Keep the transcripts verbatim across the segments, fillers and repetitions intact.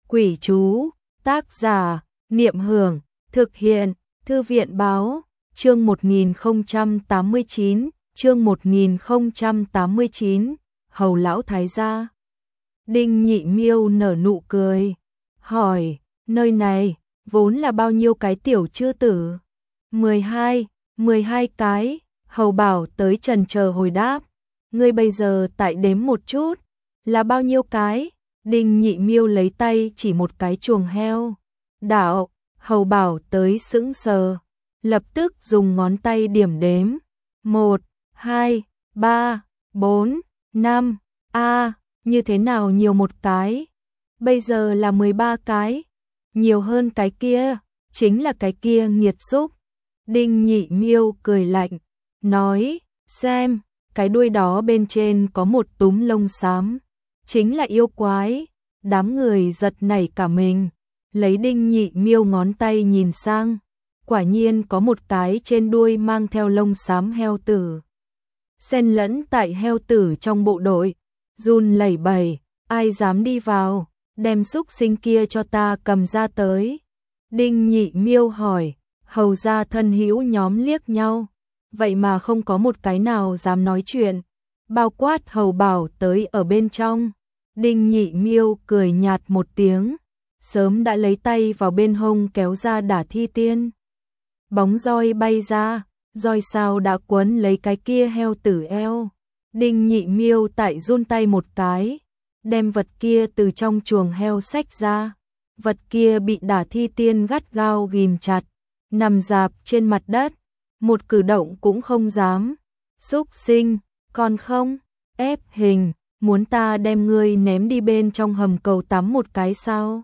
Quỷ chú, tác giả, Niệm Hưởng, thực hiện, Thư viện báo, chương một nghìn không trăm tám mươi chín, chương một nghìn không trăm tám mươi chín, Hầu lão thái gia. Đinh Nhị Miêu nở nụ cười, hỏi, nơi này, vốn là bao nhiêu cái tiểu chư tử? mười hai, mười hai cái, Hầu Bảo tới trần chờ hồi đáp, ngươi bây giờ tại đếm một chút, là bao nhiêu cái? Đinh Nhị Miêu lấy tay chỉ một cái chuồng heo. Đạo, Hầu Bảo tới sững sờ, lập tức dùng ngón tay điểm đếm. Một, hai, ba, bốn, năm, a, như thế nào nhiều một cái? Bây giờ là mười ba cái, nhiều hơn cái kia, chính là cái kia nghiệt xúc. Đinh Nhị Miêu cười lạnh, nói, xem, cái đuôi đó bên trên có một túm lông xám, chính là yêu quái. Đám người giật nảy cả mình, lấy Đinh Nhị Miêu ngón tay nhìn sang, quả nhiên có một cái trên đuôi mang theo lông xám heo tử. Xen lẫn tại heo tử trong bộ đội, run lẩy bẩy, ai dám đi vào, đem xúc sinh kia cho ta cầm ra tới. Đinh Nhị Miêu hỏi, hầu gia thân hữu nhóm liếc nhau, vậy mà không có một cái nào dám nói chuyện, bao quát Hầu Bảo tới ở bên trong. Đinh Nhị Miêu cười nhạt một tiếng, sớm đã lấy tay vào bên hông kéo ra đả thi tiên. Bóng roi bay ra, roi sao đã quấn lấy cái kia heo tử eo. Đinh Nhị Miêu tại run tay một cái, đem vật kia từ trong chuồng heo xách ra. Vật kia bị đả thi tiên gắt gao ghìm chặt, nằm rạp trên mặt đất, một cử động cũng không dám. Xúc sinh, còn không, ép hình. Muốn ta đem ngươi ném đi bên trong hầm cầu tắm một cái sao?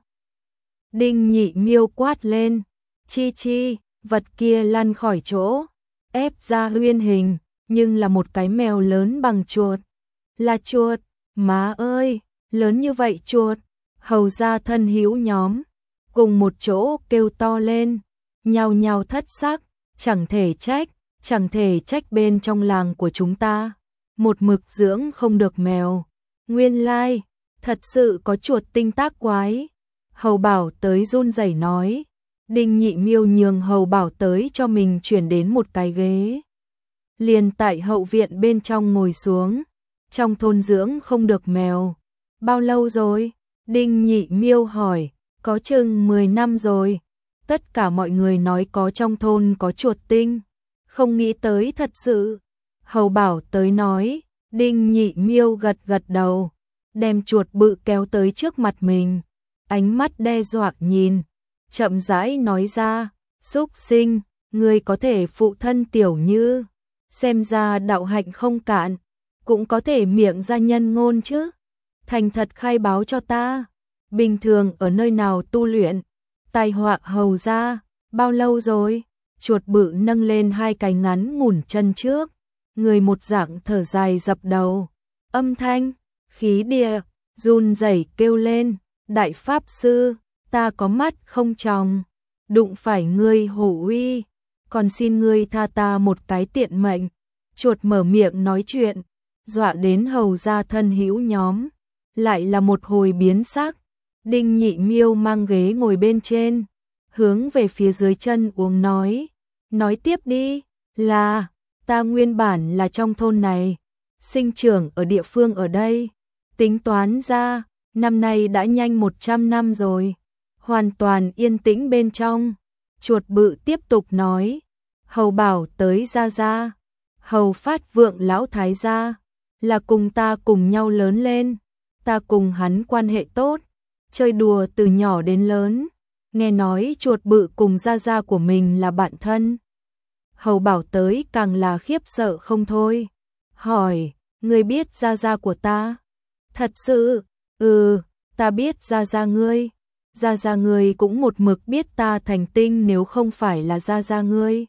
Đinh Nhị Miêu quát lên, chi chi, vật kia lăn khỏi chỗ, ép ra uyên hình, nhưng là một cái mèo lớn bằng chuột. Là chuột, má ơi, lớn như vậy chuột. Hầu gia thân hữu nhóm, cùng một chỗ kêu to lên, nhao nhao thất sắc, chẳng thể trách, chẳng thể trách bên trong làng của chúng ta. Một mực dưỡng không được mèo, nguyên lai, thật sự có chuột tinh tác quái. Hầu Bảo tới run rẩy nói, Đinh Nhị Miêu nhường Hầu Bảo tới cho mình chuyển đến một cái ghế. Liền tại hậu viện bên trong ngồi xuống, trong thôn dưỡng không được mèo. Bao lâu rồi? Đinh Nhị Miêu hỏi, có chừng mười năm rồi. Tất cả mọi người nói có trong thôn có chuột tinh, không nghĩ tới thật sự. Hầu Bảo tới nói, Đinh Nhị Miêu gật gật đầu, đem chuột bự kéo tới trước mặt mình, ánh mắt đe dọa nhìn, chậm rãi nói ra, xúc sinh, ngươi có thể phụ thân Tiểu Như, xem ra đạo hạnh không cạn, cũng có thể miệng ra nhân ngôn chứ, thành thật khai báo cho ta, bình thường ở nơi nào tu luyện, tai họa hầu gia, bao lâu rồi? Chuột bự nâng lên hai cái ngắn ngủn chân trước, người một dạng thở dài dập đầu, âm thanh, khí địa, run rẩy kêu lên, đại pháp sư, ta có mắt không tròng, đụng phải ngươi hổ uy, còn xin ngươi tha ta một cái tiện mệnh. Chuột mở miệng nói chuyện, dọa đến hầu gia thân hữu nhóm, lại là một hồi biến sắc. Đinh Nhị Miêu mang ghế ngồi bên trên, hướng về phía dưới chân uống nói, nói tiếp đi, là, ta nguyên bản là trong thôn này, sinh trưởng ở địa phương ở đây, tính toán ra, năm nay đã nhanh một trăm năm rồi, hoàn toàn yên tĩnh bên trong. Chuột bự tiếp tục nói, Hầu Bảo tới ra ra, Hầu Phát Vượng lão thái gia, là cùng ta cùng nhau lớn lên, ta cùng hắn quan hệ tốt, chơi đùa từ nhỏ đến lớn, nghe nói chuột bự cùng gia gia của mình là bạn thân. Hầu Bảo tới càng là khiếp sợ không thôi, hỏi, ngươi biết gia gia của ta? Thật sự, ừ, ta biết gia gia ngươi, gia gia ngươi cũng một mực biết ta thành tinh, nếu không phải là gia gia ngươi,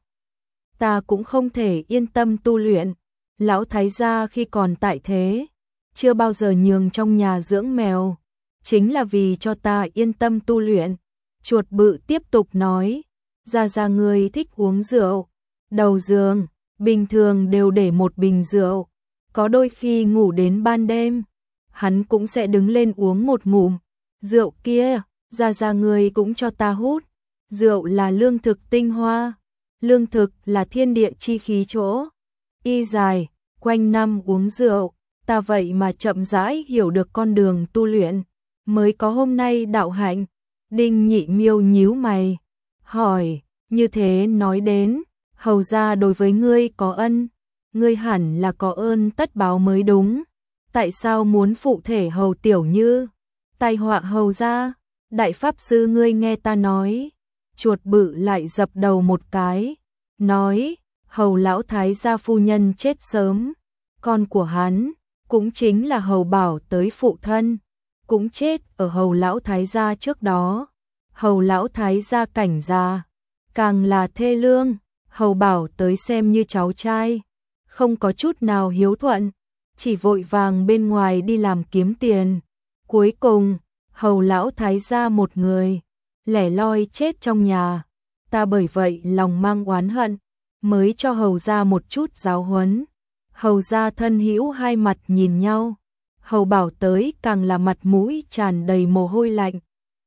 ta cũng không thể yên tâm tu luyện. Lão thái gia khi còn tại thế, chưa bao giờ nhường trong nhà dưỡng mèo, chính là vì cho ta yên tâm tu luyện. Chuột bự tiếp tục nói, gia gia ngươi thích uống rượu, đầu giường, bình thường đều để một bình rượu, có đôi khi ngủ đến ban đêm, hắn cũng sẽ đứng lên uống một ngụm, rượu kia, Gia gia ngươi cũng cho ta hút, rượu là lương thực tinh hoa, lương thực là thiên địa chi khí chỗ. Y dài, quanh năm uống rượu, ta vậy mà chậm rãi hiểu được con đường tu luyện, mới có hôm nay đạo hạnh. Đinh Nhị Miêu nhíu mày, hỏi, như thế nói đến, hầu gia đối với ngươi có ân, ngươi hẳn là có ơn tất báo mới đúng. Tại sao muốn phụ thể hầu tiểu như, tai họa hầu gia? Đại pháp sư ngươi nghe ta nói. Chuột bự lại dập đầu một cái, nói, hầu lão thái gia phu nhân chết sớm, con của hắn, cũng chính là hầu bảo tới phụ thân, cũng chết ở hầu lão thái gia trước đó. Hầu lão thái gia cảnh già, càng là thê lương, hầu bảo tới xem như cháu trai, không có chút nào hiếu thuận, chỉ vội vàng bên ngoài đi làm kiếm tiền. Cuối cùng, hầu lão thái gia một người, lẻ loi chết trong nhà. Ta bởi vậy lòng mang oán hận, mới cho hầu gia một chút giáo huấn. Hầu gia thân hữu hai mặt nhìn nhau, hầu bảo tới càng là mặt mũi tràn đầy mồ hôi lạnh.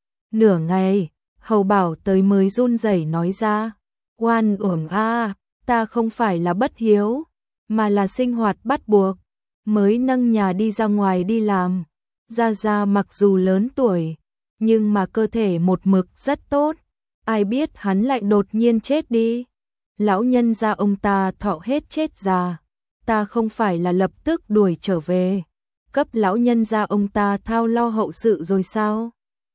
Nửa ngày, hầu bảo tới mới run rẩy nói ra, oan uổng a, ta không phải là bất hiếu, mà là sinh hoạt bắt buộc, mới nâng nhà đi ra ngoài đi làm. Gia Gia mặc dù lớn tuổi, nhưng mà cơ thể một mực rất tốt, ai biết hắn lại đột nhiên chết đi. Lão nhân gia ông ta thọ hết chết già, ta không phải là lập tức đuổi trở về, cấp lão nhân gia ông ta thao lo hậu sự rồi sao?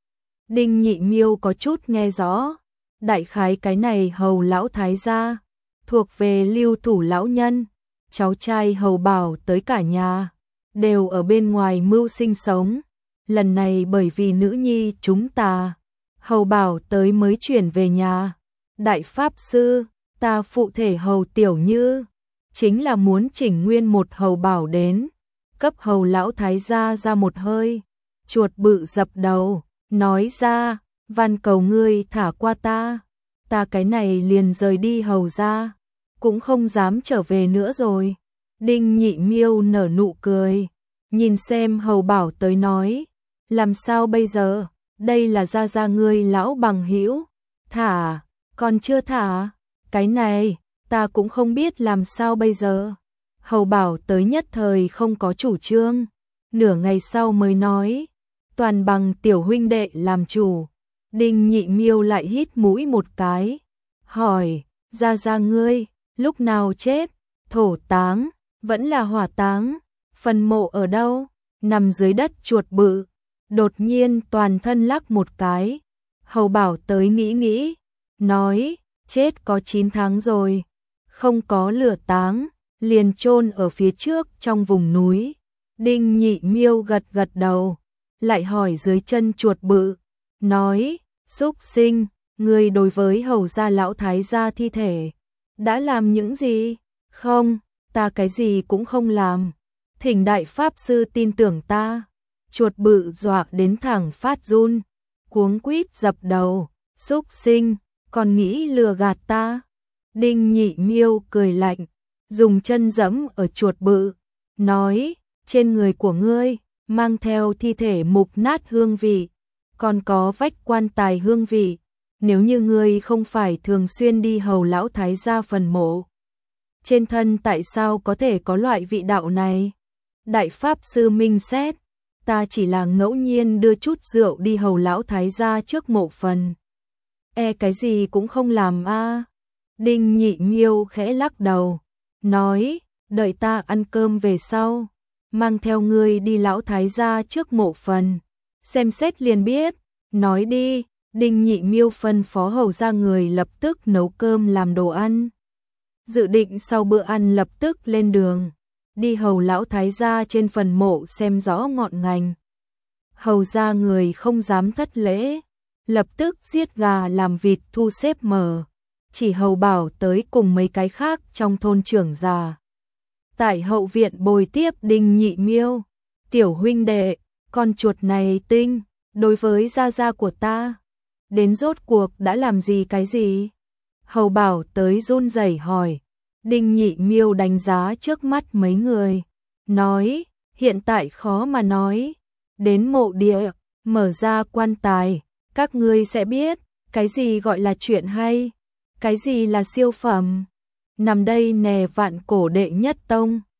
Đinh Nhị Miêu có chút nghe rõ, đại khái cái này hầu lão thái gia, thuộc về lưu thủ lão nhân, cháu trai hầu bảo tới cả nhà, đều ở bên ngoài mưu sinh sống. Lần này bởi vì nữ nhi chúng ta, hầu bảo tới mới chuyển về nhà. Đại pháp sư, ta phụ thể hầu tiểu như, chính là muốn chỉnh nguyên một hầu bảo đến, cấp hầu lão thái gia ra một hơi. Chuột bự dập đầu, nói ra, van cầu ngươi thả qua ta, ta cái này liền rời đi hầu gia, cũng không dám trở về nữa rồi. Đinh Nhị Miêu nở nụ cười, nhìn xem hầu bảo tới nói, làm sao bây giờ, đây là gia gia ngươi lão bằng hữu, thả, còn chưa thả, cái này, ta cũng không biết làm sao bây giờ. Hầu bảo tới nhất thời không có chủ trương, nửa ngày sau mới nói, toàn bằng tiểu huynh đệ làm chủ. Đinh Nhị Miêu lại hít mũi một cái, hỏi, gia gia ngươi, lúc nào chết, thổ táng, vẫn là hỏa táng, phần mộ ở đâu? Nằm dưới đất. Chuột bự đột nhiên toàn thân lắc một cái. Hầu bảo tới nghĩ nghĩ, nói, chết có chín tháng rồi, không có lửa táng, liền chôn ở phía trước trong vùng núi. Đinh Nhị Miêu gật gật đầu, lại hỏi dưới chân chuột bự, nói, xúc sinh, người đối với hầu gia lão thái gia thi thể, đã làm những gì? Không, ta cái gì cũng không làm, thỉnh đại pháp sư tin tưởng ta. Chuột bự dọa đến thẳng phát run, cuống quýt dập đầu, xúc sinh, còn nghĩ lừa gạt ta. Đinh Nhị Miêu cười lạnh, dùng chân giẫm ở chuột bự, nói, trên người của ngươi, mang theo thi thể mục nát hương vị, còn có vách quan tài hương vị, nếu như ngươi không phải thường xuyên đi hầu lão thái gia phần mộ, trên thân tại sao có thể có loại vị đạo này? Đại pháp sư minh xét, ta chỉ là ngẫu nhiên đưa chút rượu đi hầu lão thái gia trước mộ phần. E cái gì cũng không làm a. Đinh Nhị Miêu khẽ lắc đầu, nói, đợi ta ăn cơm về sau, mang theo ngươi đi lão thái gia trước mộ phần, xem xét liền biết. Nói đi. Đinh Nhị Miêu phân phó hầu ra người lập tức nấu cơm làm đồ ăn, dự định sau bữa ăn lập tức lên đường, đi hầu lão thái gia trên phần mộ xem rõ ngọn ngành. Hầu ra người không dám thất lễ, lập tức giết gà làm vịt thu xếp mở, chỉ hầu bảo tới cùng mấy cái khác trong thôn trưởng già. Tại hậu viện bồi tiếp Đinh Nhị Miêu, tiểu huynh đệ, con chuột này tinh, đối với gia gia của ta, đến rốt cuộc đã làm gì cái gì? Hầu bảo tới run rẩy hỏi. Đinh Nhị Miêu đánh giá trước mắt mấy người, nói, hiện tại khó mà nói, đến mộ địa, mở ra quan tài, các ngươi sẽ biết, cái gì gọi là chuyện hay, cái gì là siêu phẩm. Nằm đây nè vạn cổ đệ nhất tông.